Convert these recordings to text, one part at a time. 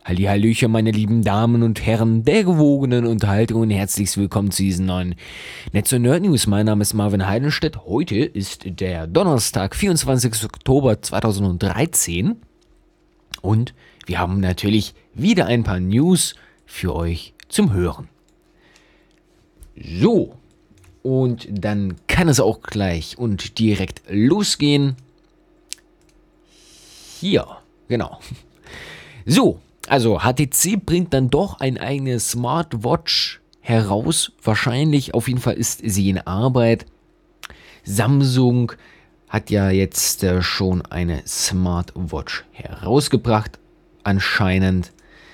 Hallihallöchen, meine lieben Damen und Herren der gewogenen Unterhaltung und herzlich willkommen zu diesen neuen Netz- und Nerd-News. Mein Name ist Marvin Heidenstedt. Heute ist der Donnerstag, 24. Oktober 2013 und wir haben natürlich wieder ein paar News für euch zum Hören. So, und dann kann es auch gleich und direkt losgehen. Hier, genau. So, also HTC bringt dann doch ein eigenes Smartwatch heraus. Wahrscheinlich, auf jeden Fall ist sie in Arbeit. Samsung hat ja jetzt schon eine Smartwatch herausgebracht, anscheinend.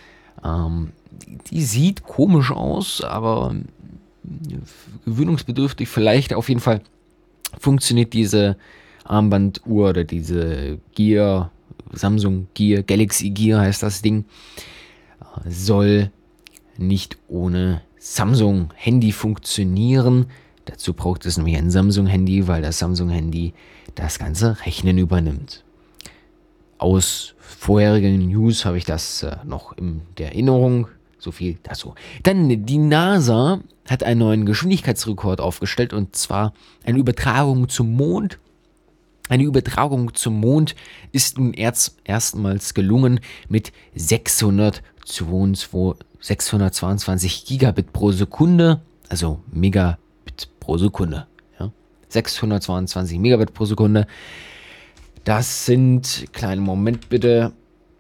Die sieht komisch aus, aber gewöhnungsbedürftig vielleicht. Auf jeden Fall funktioniert diese Armbanduhr oder diese Gear, Samsung Gear, Galaxy Gear heißt das Ding, soll nicht ohne Samsung-Handy funktionieren. Dazu braucht es nämlich ein Samsung-Handy, weil das Samsung-Handy das ganze Rechnen übernimmt. Aus vorherigen News habe ich das noch in der Erinnerung. So viel dazu. Dann die NASA hat einen neuen Geschwindigkeitsrekord aufgestellt und zwar eine Übertragung zum Mond. Eine Übertragung zum Mond ist nun erstmals gelungen mit 622 Gigabit pro Sekunde, also Megabit pro Sekunde. Ja? 622 Megabit pro Sekunde. Das sind, kleinen Moment bitte,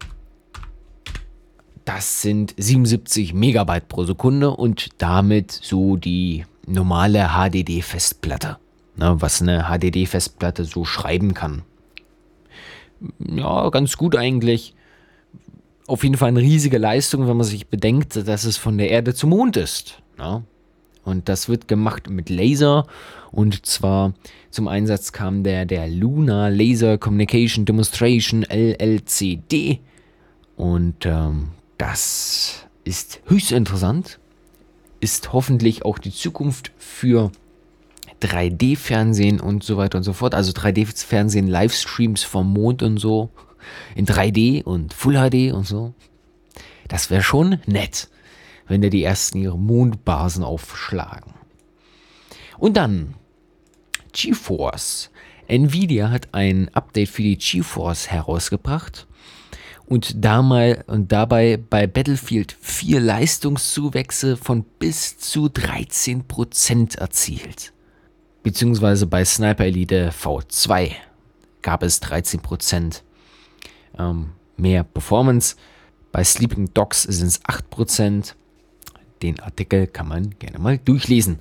das sind 77 Megabyte pro Sekunde und damit so die normale HDD-Festplatte. Was eine HDD-Festplatte so schreiben kann. Ja, ganz gut eigentlich. Auf jeden Fall eine riesige Leistung, wenn man sich bedenkt, dass es von der Erde zum Mond ist. Ja? Und das wird gemacht mit Laser. Und zwar zum Einsatz kam der Lunar Laser Communication Demonstration LLCD. Und das ist höchst interessant. Ist hoffentlich auch die Zukunft für 3D-Fernsehen und so weiter und so fort. Also 3D-Fernsehen, Livestreams vom Mond und so. In 3D und Full HD und so. Das wäre schon nett, wenn da die ersten ihre Mondbasen aufschlagen. Und dann GeForce. Nvidia hat ein Update für die GeForce herausgebracht und dabei bei Battlefield 4 Leistungszuwächse von bis zu 13% erzielt. Beziehungsweise bei Sniper Elite V2 gab es 13% mehr Performance. Bei Sleeping Dogs sind es 8%. Den Artikel kann man gerne mal durchlesen.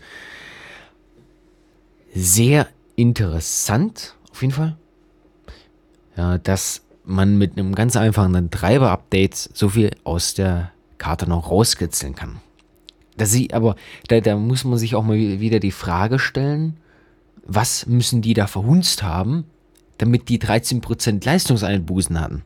Sehr interessant, auf jeden Fall. Ja, dass man mit einem ganz einfachen Treiber-Update so viel aus der Karte noch rauskitzeln kann. Da muss man sich auch mal wieder die Frage stellen, was müssen die da verhunzt haben, damit die 13% Leistungseinbußen hatten?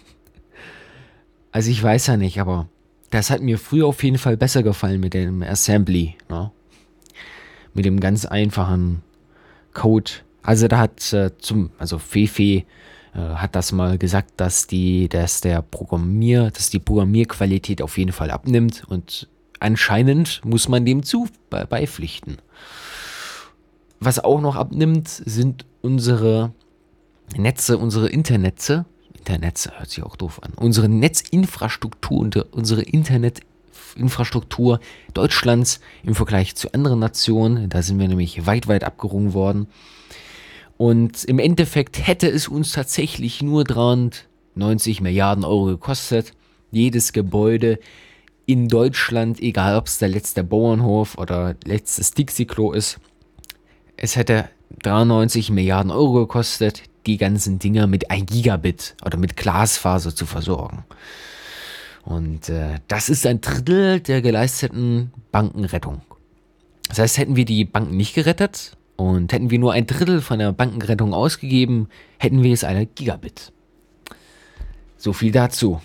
Also ich weiß ja nicht, aber das hat mir früher auf jeden Fall besser gefallen mit dem Assembly, ne? Mit dem ganz einfachen Code. Also da hat Fefe hat das mal gesagt, dass die Programmierqualität auf jeden Fall abnimmt und anscheinend muss man dem beipflichten. Was auch noch abnimmt, sind unsere Netze, unsere Internetze. Internetze hört sich auch doof an. Unsere Netzinfrastruktur und unsere Internetinfrastruktur Deutschlands im Vergleich zu anderen Nationen. Da sind wir nämlich weit, weit abgerungen worden. Und im Endeffekt hätte es uns tatsächlich nur 390 Milliarden Euro gekostet. Jedes Gebäude in Deutschland, egal ob es der letzte Bauernhof oder letztes Dixie-Klo ist, es hätte 93 Milliarden Euro gekostet, die ganzen Dinger mit 1 Gigabit oder mit Glasfaser zu versorgen. Und das ist ein Drittel der geleisteten Bankenrettung. Das heißt, hätten wir die Banken nicht gerettet und hätten wir nur ein Drittel von der Bankenrettung ausgegeben, hätten wir jetzt 1 Gigabit. So viel dazu.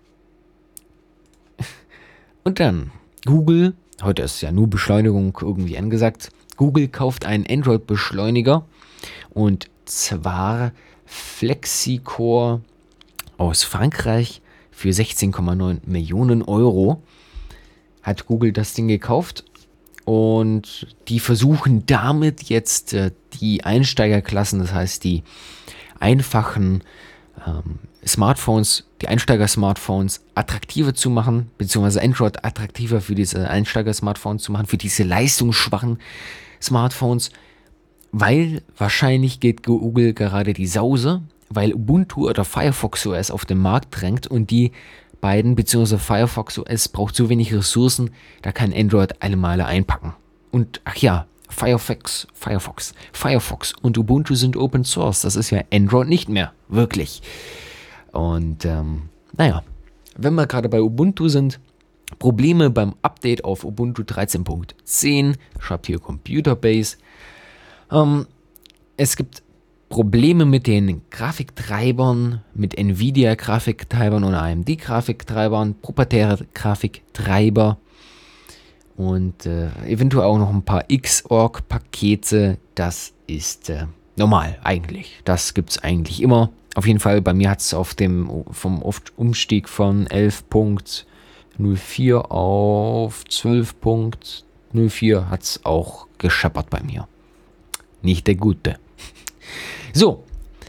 Und dann Google, heute ist ja nur Beschleunigung irgendwie angesagt, Google kauft einen Android-Beschleuniger und zwar Flexicore aus Frankreich für 16,9 Millionen Euro hat Google das Ding gekauft. Und die versuchen damit jetzt die Einsteigerklassen, das heißt die einfachen Smartphones, die Einsteiger-Smartphones attraktiver zu machen, beziehungsweise Android attraktiver für diese Einsteiger-Smartphones zu machen, für diese leistungsschwachen Smartphones, weil wahrscheinlich geht Google gerade die Sause, weil Ubuntu oder Firefox OS auf den Markt drängt und die beiden, beziehungsweise Firefox OS braucht so wenig Ressourcen, da kann Android alle Male einpacken. Und ach ja, Firefox und Ubuntu sind Open Source, das ist ja Android nicht mehr, wirklich. Und naja, wenn wir gerade bei Ubuntu sind, Probleme beim Update auf Ubuntu 13.10, schreibt hier Computerbase. Es gibt Probleme mit den Grafiktreibern, mit Nvidia-Grafiktreibern oder AMD-Grafiktreibern, proprietäre Grafiktreiber und eventuell auch noch ein paar Xorg-Pakete. Das ist normal eigentlich. Das gibt es eigentlich immer. Auf jeden Fall, bei mir hat es vom Umstieg von 11.04 auf 12.04 hat es auch gescheppert bei mir. Nicht der Gute. So,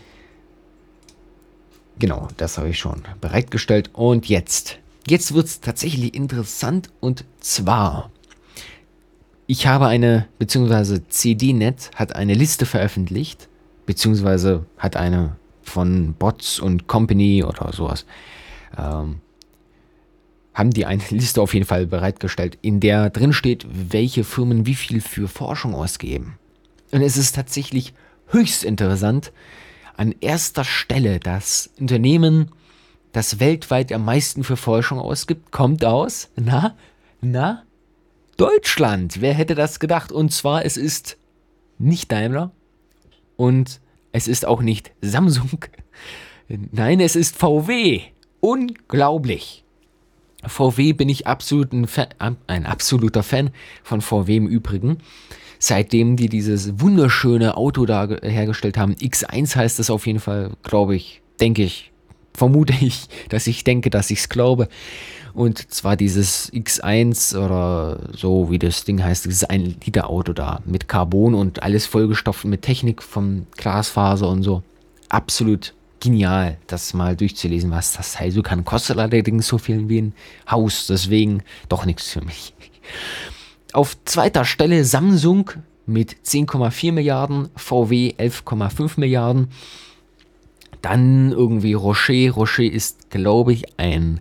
genau, das habe ich schon bereitgestellt. Und jetzt wird es tatsächlich interessant. Und zwar, ich habe beziehungsweise CD-Net hat eine Liste veröffentlicht, beziehungsweise hat eine von Bots und Company oder sowas, haben die eine Liste auf jeden Fall bereitgestellt, in der drin steht, welche Firmen wie viel für Forschung ausgeben. Und es ist tatsächlich höchst interessant. An erster Stelle das Unternehmen, das weltweit am meisten für Forschung ausgibt, kommt aus, Deutschland. Wer hätte das gedacht? Und zwar, es ist nicht Daimler und es ist auch nicht Samsung. Nein, es ist VW. Unglaublich. VW bin ich ein absoluter Fan von VW im Übrigen. Seitdem die dieses wunderschöne Auto da hergestellt haben, X1 heißt es auf jeden Fall, glaube ich, vermute ich, dass ich es glaube. Und zwar dieses X1 oder so, wie das Ding heißt, dieses 1-Liter-Auto da mit Carbon und alles vollgestopft mit Technik vom Glasfaser und so. Absolut genial, das mal durchzulesen, was das also kann. Kostet allerdings so viel wie ein Haus, deswegen doch nichts für mich. Auf zweiter Stelle Samsung mit 10,4 Milliarden, VW 11,5 Milliarden. Dann irgendwie Rocher. Rocher ist, glaube ich, ein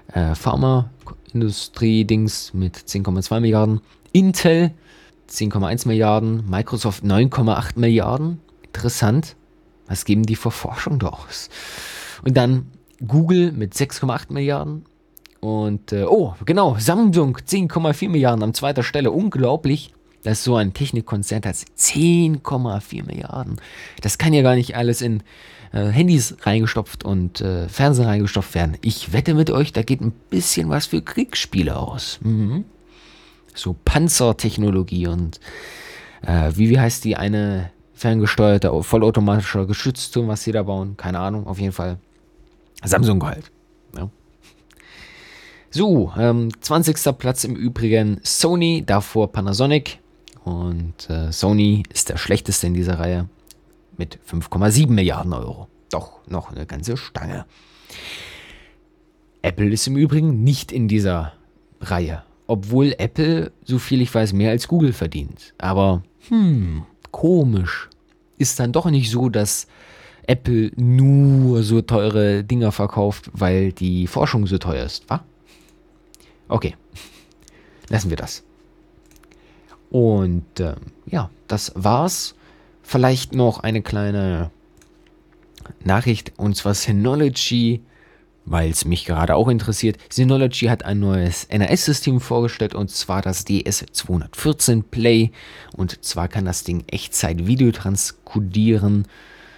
Pharmaindustrie-Dings mit 10,2 Milliarden. Intel 10,1 Milliarden. Microsoft 9,8 Milliarden. Interessant. Was geben die für Forschung da aus? Und dann Google mit 6,8 Milliarden. Und, Samsung 10,4 Milliarden an zweiter Stelle. Unglaublich, dass so ein Technikkonzern hat 10,4 Milliarden. Das kann ja gar nicht alles in Handys reingestopft und Fernseher reingestopft werden. Ich wette mit euch, da geht ein bisschen was für Kriegsspiele aus. Mhm. So Panzertechnologie und wie heißt die eine ferngesteuerte, vollautomatischer Geschützturm, was sie da bauen? Keine Ahnung, auf jeden Fall Samsung halt. Ja. So, 20. Platz im Übrigen Sony, davor Panasonic und Sony ist der schlechteste in dieser Reihe mit 5,7 Milliarden Euro. Doch, noch eine ganze Stange. Apple ist im Übrigen nicht in dieser Reihe, obwohl Apple, so viel ich weiß, mehr als Google verdient. Aber, komisch. Ist dann doch nicht so, dass Apple nur so teure Dinger verkauft, weil die Forschung so teuer ist, wa? Okay, lassen wir das. Und das war's. Vielleicht noch eine kleine Nachricht, und zwar Synology, weil es mich gerade auch interessiert. Synology hat ein neues NRS-System vorgestellt, und zwar das DS214 Play. Und zwar kann das Ding Echtzeit-Video transkodieren.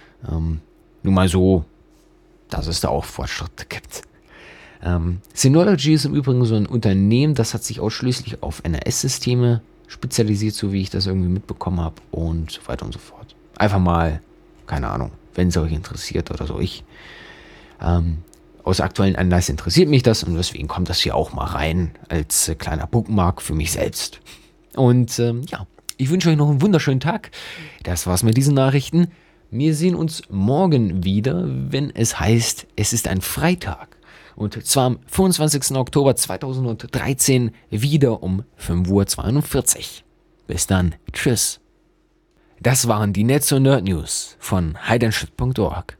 Nur mal so, dass es da auch Fortschritte gibt. Synology ist im Übrigen so ein Unternehmen, das hat sich ausschließlich auf NRS-Systeme spezialisiert, so wie ich das irgendwie mitbekommen habe, und so weiter und so fort. Einfach mal, keine Ahnung, wenn es euch interessiert oder so. aus aktuellen Anlass interessiert mich das und deswegen kommt das hier auch mal rein als kleiner Bookmark für mich selbst. Und ja, ich wünsche euch noch einen wunderschönen Tag. Das war's mit diesen Nachrichten. Wir sehen uns morgen wieder, wenn es heißt, es ist ein Freitag. Und zwar am 25. Oktober 2013 wieder um 5:42 Uhr. Bis dann. Tschüss. Das waren die Netz- und Nerd-News von heidenstadt.org.